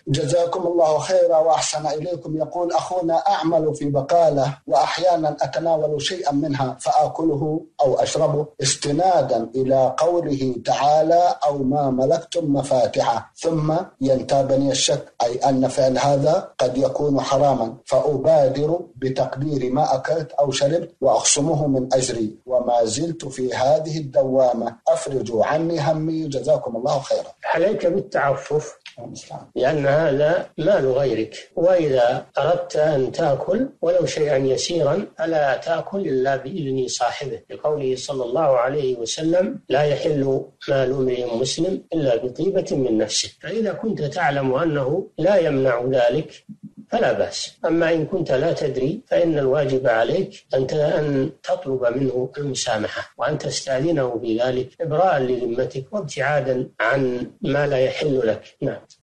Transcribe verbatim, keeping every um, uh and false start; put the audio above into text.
جزاكم الله خيرا وأحسن إليكم. يقول أخونا: أعمل في بقالة وأحيانا أتناول شيئا منها فآكله أو أشربه استنادا إلى قوله تعالى: أو ما ملكتم مفاتحه، ثم ينتابني الشك أي أن فعل هذا قد يكون حراما، فأبادر بتقدير ما أكلت أو شربت وأخصمه من أجري، وما زلت في هذه الدوامة، أفرجوا عني همي جزاكم الله خيرا. عليك بالتعفف لأن هذا مال غيرك، وإذا أردت أن تأكل ولو شيئا يسيرا فلا تأكل إلا بإذن صاحبه، لقوله صلى الله عليه وسلم: لا يحل مال امرئ مسلم إلا بطيبة من نفسه. فإذا كنت تعلم أنه لا يمنع ذلك فلا بأس. أما إن كنت لا تدري فإن الواجب عليك أن تطلب منه المسامحة وأن تستأذنه بذلك إبراء لذمتك وابتعادا عن ما لا يحل لك. نعم.